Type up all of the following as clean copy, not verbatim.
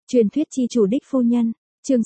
Truyền thuyết chi chủ đích phu nhân, chương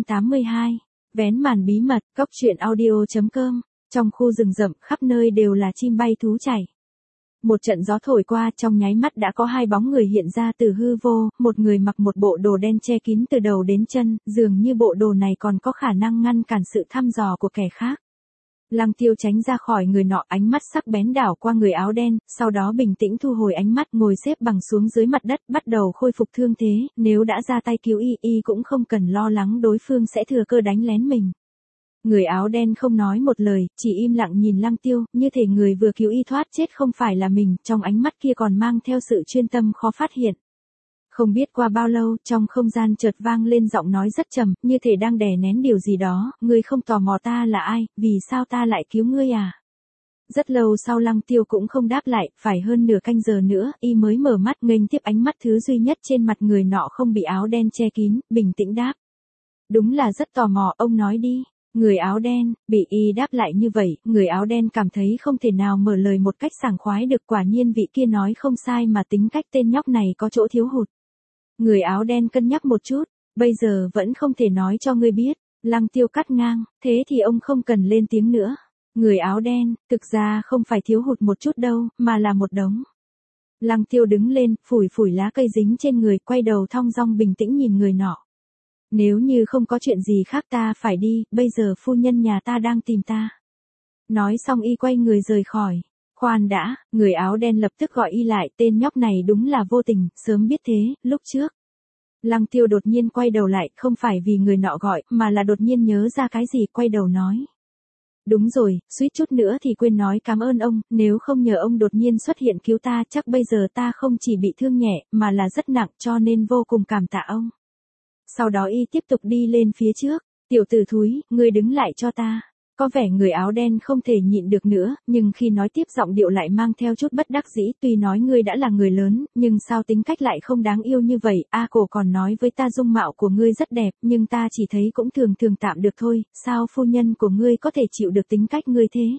682, vén màn bí mật, góc truyện audio.com, trong khu rừng rậm khắp nơi đều là chim bay thú chảy. Một trận gió thổi qua trong nháy mắt đã có hai bóng người hiện ra từ hư vô, một người mặc một bộ đồ đen che kín từ đầu đến chân, dường như bộ đồ này còn có khả năng ngăn cản sự thăm dò của kẻ khác. Lăng Tiêu tránh ra khỏi người nọ, ánh mắt sắc bén đảo qua người áo đen, sau đó bình tĩnh thu hồi ánh mắt, ngồi xếp bằng xuống dưới mặt đất, bắt đầu khôi phục thương thế, nếu đã ra tay cứu y cũng không cần lo lắng đối phương sẽ thừa cơ đánh lén mình. Người áo đen không nói một lời, chỉ im lặng nhìn Lăng Tiêu, như thể người vừa cứu y thoát chết không phải là mình, trong ánh mắt kia còn mang theo sự chuyên tâm khó phát hiện. Không biết qua bao lâu, trong không gian chợt vang lên giọng nói rất trầm, như thể đang đè nén điều gì đó, ngươi không tò mò ta là ai, vì sao ta lại cứu ngươi à? Rất lâu sau Lăng Tiêu cũng không đáp lại, phải hơn nửa canh giờ nữa, y mới mở mắt nghênh tiếp ánh mắt thứ duy nhất trên mặt người nọ không bị áo đen che kín, bình tĩnh đáp. Đúng là rất tò mò, ông nói đi. Người áo đen, bị y đáp lại như vậy, người áo đen cảm thấy không thể nào mở lời một cách sảng khoái được, quả nhiên vị kia nói không sai mà tính cách tên nhóc này có chỗ thiếu hụt. Người áo đen cân nhắc một chút, bây giờ vẫn không thể nói cho ngươi biết. Lăng Tiêu cắt ngang, thế thì ông không cần lên tiếng nữa. Người áo đen, thực ra không phải thiếu hụt một chút đâu, mà là một đống. Lăng Tiêu đứng lên, phủi phủi lá cây dính trên người, quay đầu thong dong bình tĩnh nhìn người nọ. Nếu như không có chuyện gì khác ta phải đi, bây giờ phu nhân nhà ta đang tìm ta. Nói xong y quay người rời khỏi. Khoan đã, người áo đen lập tức gọi y lại, tên nhóc này đúng là vô tình, sớm biết thế, lúc trước. Lăng Tiêu đột nhiên quay đầu lại, không phải vì người nọ gọi, mà là đột nhiên nhớ ra cái gì, quay đầu nói. Đúng rồi, suýt chút nữa thì quên nói cảm ơn ông, nếu không nhờ ông đột nhiên xuất hiện cứu ta chắc bây giờ ta không chỉ bị thương nhẹ, mà là rất nặng, cho nên vô cùng cảm tạ ông. Sau đó y tiếp tục đi lên phía trước, tiểu tử thúi, ngươi đứng lại cho ta. Có vẻ người áo đen không thể nhịn được nữa, nhưng khi nói tiếp giọng điệu lại mang theo chút bất đắc dĩ, tuy nói ngươi đã là người lớn, nhưng sao tính cách lại không đáng yêu như vậy, cổ còn nói với ta dung mạo của ngươi rất đẹp, nhưng ta chỉ thấy cũng thường thường tạm được thôi, sao phu nhân của ngươi có thể chịu được tính cách ngươi thế?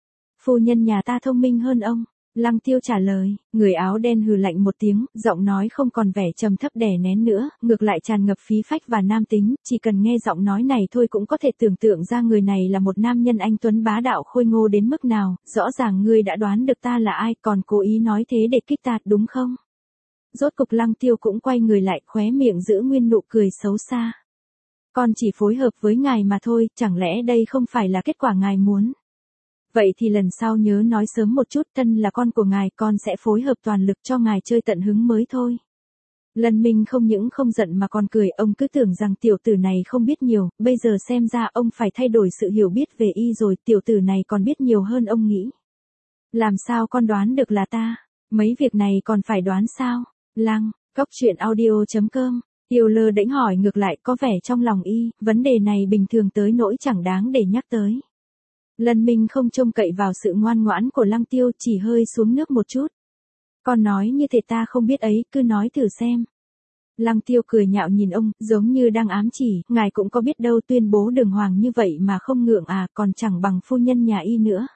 Phu nhân nhà ta thông minh hơn ông. Lăng Tiêu trả lời, người áo đen hừ lạnh một tiếng, giọng nói không còn vẻ trầm thấp đè nén nữa, ngược lại tràn ngập khí phách và nam tính, chỉ cần nghe giọng nói này thôi cũng có thể tưởng tượng ra người này là một nam nhân anh tuấn bá đạo khôi ngô đến mức nào, rõ ràng ngươi đã đoán được ta là ai, còn cố ý nói thế để kích tạt đúng không? Rốt cục Lăng Tiêu cũng quay người lại, khóe miệng giữ nguyên nụ cười xấu xa. Con chỉ phối hợp với ngài mà thôi, chẳng lẽ đây không phải là kết quả ngài muốn? Vậy thì lần sau nhớ nói sớm một chút, thân là con của ngài, con sẽ phối hợp toàn lực cho ngài chơi tận hứng mới thôi. Lân Minh không những không giận mà còn cười, ông cứ tưởng rằng tiểu tử này không biết nhiều, bây giờ xem ra ông phải thay đổi sự hiểu biết về y rồi, tiểu tử này còn biết nhiều hơn ông nghĩ. Làm sao con đoán được là ta? Mấy việc này còn phải đoán sao? Lăng, góc truyện audio.com, Yêu Lơ đễnh hỏi ngược lại, có vẻ trong lòng y, vấn đề này bình thường tới nỗi chẳng đáng để nhắc tới. Lân Minh không trông cậy vào sự ngoan ngoãn của Lăng Tiêu, chỉ hơi xuống nước một chút. Con nói như thế ta không biết ấy, cứ nói thử xem. Lăng Tiêu cười nhạo nhìn ông, giống như đang ám chỉ, ngài cũng có biết đâu, tuyên bố đường hoàng như vậy mà không ngượng à, còn chẳng bằng phu nhân nhà y nữa.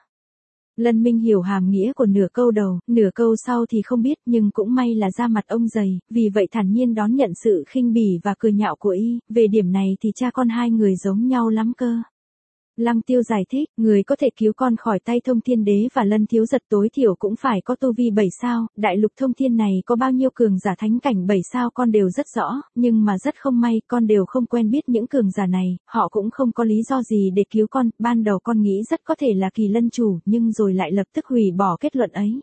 Lân Minh hiểu hàm nghĩa của nửa câu đầu, nửa câu sau thì không biết, nhưng cũng may là da mặt ông dày, vì vậy thản nhiên đón nhận sự khinh bỉ và cười nhạo của y, về điểm này thì cha con hai người giống nhau lắm cơ. Lăng Tiêu giải thích, người có thể cứu con khỏi tay Thông Thiên Đế và Lân Thiếu Giật tối thiểu cũng phải có tu vi 7 sao, đại lục Thông Thiên này có bao nhiêu cường giả thánh cảnh 7 sao con đều rất rõ, nhưng mà rất không may, con đều không quen biết những cường giả này, họ cũng không có lý do gì để cứu con, ban đầu con nghĩ rất có thể là Kỳ Lân Chủ, nhưng rồi lại lập tức hủy bỏ kết luận ấy.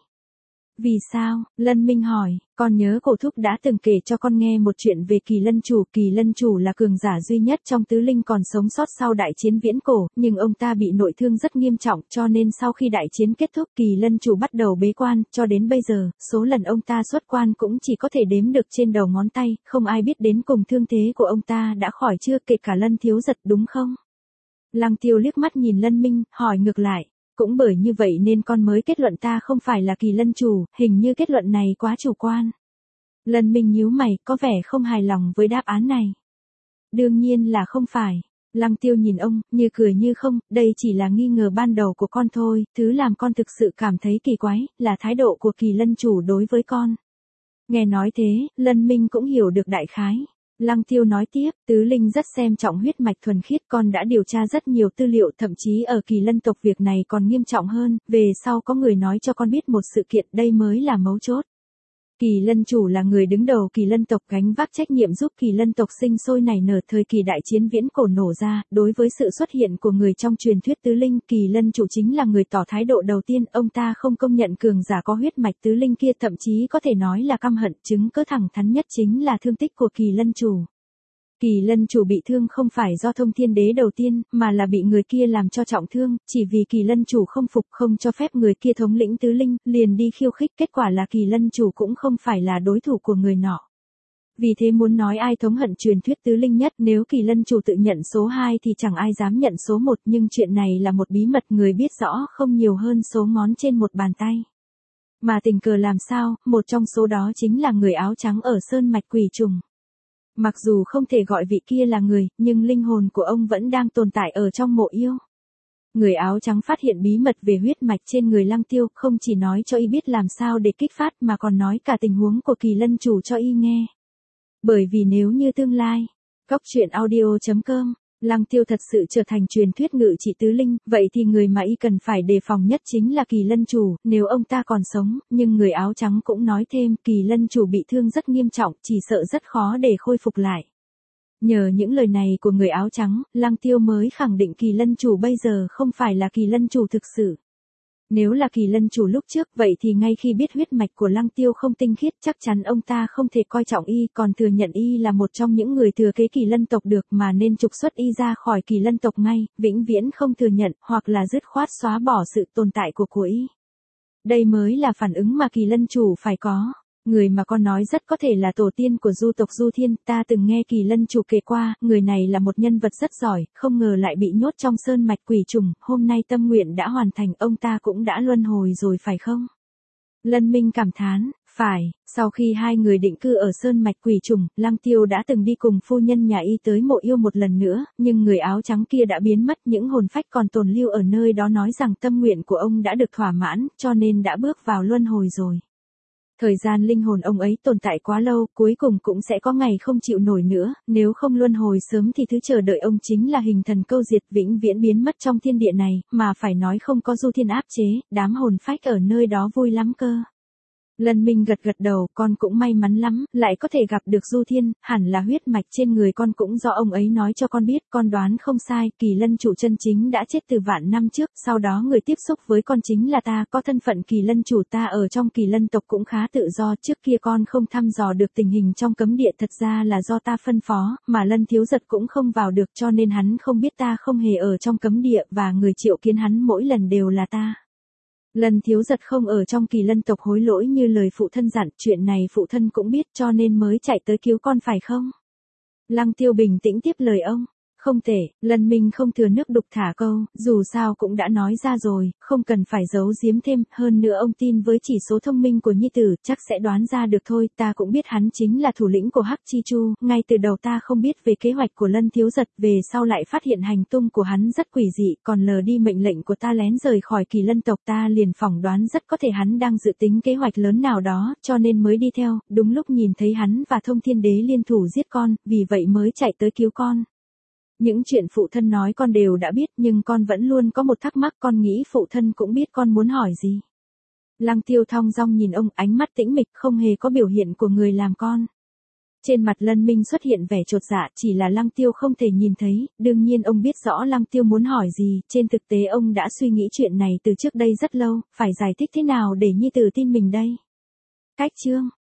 Vì sao? Lân Minh hỏi, con nhớ cổ thúc đã từng kể cho con nghe một chuyện về Kỳ Lân Chủ là cường giả duy nhất trong tứ linh còn sống sót sau đại chiến viễn cổ, nhưng ông ta bị nội thương rất nghiêm trọng, cho nên sau khi đại chiến kết thúc Kỳ Lân Chủ bắt đầu bế quan, cho đến bây giờ, số lần ông ta xuất quan cũng chỉ có thể đếm được trên đầu ngón tay, không ai biết đến cùng thương thế của ông ta đã khỏi chưa, kể cả Lân Thiếu Giật đúng không? Lăng Tiêu liếc mắt nhìn Lân Minh, hỏi ngược lại. Cũng bởi như vậy nên con mới kết luận ta không phải là Kỳ Lân Chủ, hình như kết luận này quá chủ quan. Lân Minh nhíu mày, có vẻ không hài lòng với đáp án này. Đương nhiên là không phải. Lăng Tiêu nhìn ông, như cười như không, đây chỉ là nghi ngờ ban đầu của con thôi, thứ làm con thực sự cảm thấy kỳ quái, là thái độ của Kỳ Lân Chủ đối với con. Nghe nói thế, Lân Minh cũng hiểu được đại khái. Lăng Tiêu nói tiếp, Tứ Linh rất xem trọng huyết mạch thuần khiết, con đã điều tra rất nhiều tư liệu, thậm chí ở Kỳ Lân tộc việc này còn nghiêm trọng hơn, về sau có người nói cho con biết một sự kiện, đây mới là mấu chốt. Kỳ Lân chủ là người đứng đầu Kỳ Lân tộc, gánh vác trách nhiệm giúp Kỳ Lân tộc sinh sôi nảy nở. Thời kỳ đại chiến viễn cổ nổ ra, đối với sự xuất hiện của người trong truyền thuyết tứ linh, Kỳ Lân chủ chính là người tỏ thái độ đầu tiên, ông ta không công nhận cường giả có huyết mạch tứ linh kia, thậm chí có thể nói là căm hận. Chứng cớ thẳng thắn nhất chính là thương tích của Kỳ Lân chủ. Kỳ Lân chủ bị thương không phải do Thông Thiên Đế đầu tiên, mà là bị người kia làm cho trọng thương, chỉ vì Kỳ Lân chủ không phục, không cho phép người kia thống lĩnh tứ linh, liền đi khiêu khích, kết quả là Kỳ Lân chủ cũng không phải là đối thủ của người nọ. Vì thế muốn nói ai thống hận truyền thuyết tứ linh nhất, nếu Kỳ Lân chủ tự nhận số 2 thì chẳng ai dám nhận số 1, nhưng chuyện này là một bí mật, người biết rõ không nhiều hơn số ngón trên một bàn tay. Mà tình cờ làm sao, một trong số đó chính là người áo trắng ở sơn mạch quỷ trùng. Mặc dù không thể gọi vị kia là người, nhưng linh hồn của ông vẫn đang tồn tại ở trong mộ yêu. Người áo trắng phát hiện bí mật về huyết mạch trên người Lăng Tiêu, không chỉ nói cho y biết làm sao để kích phát mà còn nói cả tình huống của Kỳ Lân chủ cho y nghe. Bởi vì nếu như tương lai, goctruyện.audio.com, Lăng Tiêu thật sự trở thành truyền thuyết ngự trị tứ linh, vậy thì người mà y cần phải đề phòng nhất chính là Kỳ Lân chủ, nếu ông ta còn sống, nhưng người áo trắng cũng nói thêm, Kỳ Lân chủ bị thương rất nghiêm trọng, chỉ sợ rất khó để khôi phục lại. Nhờ những lời này của người áo trắng, Lăng Tiêu mới khẳng định Kỳ Lân chủ bây giờ không phải là Kỳ Lân chủ thực sự. Nếu là Kỳ Lân chủ lúc trước, vậy thì ngay khi biết huyết mạch của Lăng Tiêu không tinh khiết, chắc chắn ông ta không thể coi trọng y, còn thừa nhận y là một trong những người thừa kế Kỳ Lân tộc được, mà nên trục xuất y ra khỏi Kỳ Lân tộc ngay, vĩnh viễn không thừa nhận, hoặc là dứt khoát xóa bỏ sự tồn tại của y. Đây mới là phản ứng mà Kỳ Lân chủ phải có. Người mà con nói rất có thể là tổ tiên của du tộc Du Thiên, ta từng nghe Kỳ Lân chủ kể qua, người này là một nhân vật rất giỏi, không ngờ lại bị nhốt trong sơn mạch quỷ trùng, hôm nay tâm nguyện đã hoàn thành, ông ta cũng đã luân hồi rồi phải không? Lân Minh cảm thán, phải, sau khi hai người định cư ở sơn mạch quỷ trùng, Lăng Tiêu đã từng đi cùng phu nhân nhà y tới mộ yêu một lần nữa, nhưng người áo trắng kia đã biến mất, những hồn phách còn tồn lưu ở nơi đó nói rằng tâm nguyện của ông đã được thỏa mãn, cho nên đã bước vào luân hồi rồi. Thời gian linh hồn ông ấy tồn tại quá lâu, cuối cùng cũng sẽ có ngày không chịu nổi nữa, nếu không luân hồi sớm thì thứ chờ đợi ông chính là hình thần câu diệt, vĩnh viễn biến mất trong thiên địa này, mà phải nói không có Du Thiên áp chế, đám hồn phách ở nơi đó vui lắm cơ. Lân Minh gật gật đầu, con cũng may mắn lắm, lại có thể gặp được Du Thiên, hẳn là huyết mạch trên người con cũng do ông ấy nói cho con biết, con đoán không sai, Kỳ Lân chủ chân chính đã chết từ vạn năm trước, sau đó người tiếp xúc với con chính là ta, có thân phận Kỳ Lân chủ, ta ở trong Kỳ Lân tộc cũng khá tự do, trước kia con không thăm dò được tình hình trong cấm địa, thật ra là do ta phân phó, mà Lân thiếu giật cũng không vào được, cho nên hắn không biết ta không hề ở trong cấm địa, và người triệu kiến hắn mỗi lần đều là ta. Lân thiếu giật không ở trong Kỳ Lân tộc hối lỗi như lời phụ thân dặn, chuyện này phụ thân cũng biết cho nên mới chạy tới cứu con phải không? Lăng Tiêu bình tĩnh tiếp lời ông. Không thể, Lân Minh không thừa nước đục thả câu, dù sao cũng đã nói ra rồi, không cần phải giấu giếm thêm, hơn nữa ông tin với chỉ số thông minh của nhi tử, chắc sẽ đoán ra được thôi, ta cũng biết hắn chính là thủ lĩnh của Hắc Chi Chu, ngay từ đầu ta không biết về kế hoạch của Lân thiếu giật, về sau lại phát hiện hành tung của hắn rất quỷ dị, còn lờ đi mệnh lệnh của ta lén rời khỏi Kỳ Lân tộc, ta liền phỏng đoán rất có thể hắn đang dự tính kế hoạch lớn nào đó, cho nên mới đi theo, đúng lúc nhìn thấy hắn và Thông Thiên Đế liên thủ giết con, vì vậy mới chạy tới cứu con. Những chuyện phụ thân nói con đều đã biết, nhưng con vẫn luôn có một thắc mắc, con nghĩ phụ thân cũng biết con muốn hỏi gì. Lăng Tiêu thong dong nhìn ông, ánh mắt tĩnh mịch, không hề có biểu hiện của người làm con. Trên mặt Lân Minh xuất hiện vẻ chột dạ, chỉ là Lăng Tiêu không thể nhìn thấy, đương nhiên ông biết rõ Lăng Tiêu muốn hỏi gì, trên thực tế ông đã suy nghĩ chuyện này từ trước đây rất lâu, phải giải thích thế nào để nhi tử tin mình đây. Cách chương